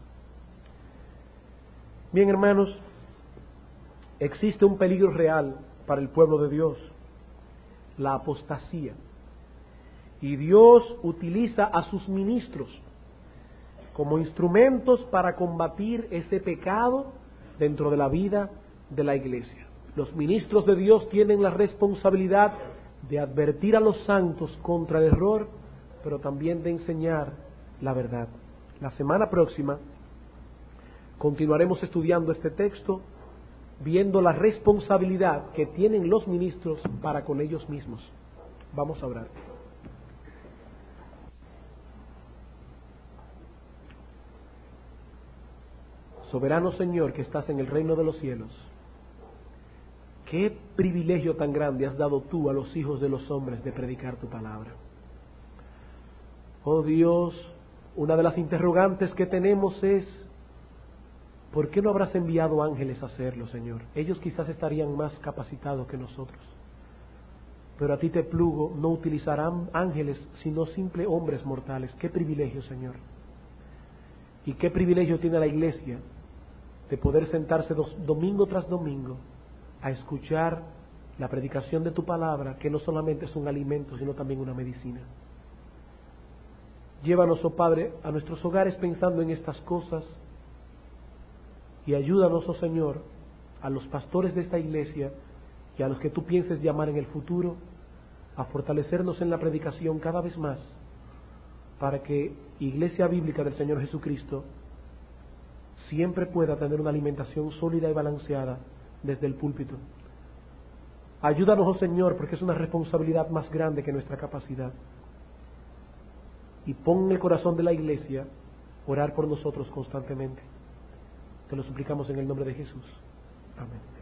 Bien, hermanos, existe un peligro real para el pueblo de Dios, la apostasía. Y Dios utiliza a sus ministros como instrumentos para combatir ese pecado dentro de la vida de la iglesia. Los ministros de Dios tienen la responsabilidad de advertir a los santos contra el error, pero también de enseñar la verdad. La semana próxima continuaremos estudiando este texto, viendo la responsabilidad que tienen los ministros para con ellos mismos. Vamos a orar. Soberano Señor que estás en el reino de los cielos, qué privilegio tan grande has dado tú a los hijos de los hombres de predicar tu palabra. Oh Dios, una de las interrogantes que tenemos es, ¿por qué no habrás enviado ángeles a hacerlo, Señor? Ellos quizás estarían más capacitados que nosotros. Pero a ti te plugo no utilizar ángeles, sino simples hombres mortales. Qué privilegio, Señor. Y qué privilegio tiene la iglesia de poder sentarse dos, domingo tras domingo a escuchar la predicación de tu palabra, que no solamente es un alimento, sino también una medicina. Llévanos, oh Padre, a nuestros hogares pensando en estas cosas y ayúdanos, oh Señor, a los pastores de esta iglesia y a los que tú pienses llamar en el futuro, a fortalecernos en la predicación cada vez más, para que Iglesia Bíblica del Señor Jesucristo siempre pueda tener una alimentación sólida y balanceada desde el púlpito. Ayúdanos, oh Señor, porque es una responsabilidad más grande que nuestra capacidad. Y pon en el corazón de la iglesia orar por nosotros constantemente. Te lo suplicamos en el nombre de Jesús. Amén.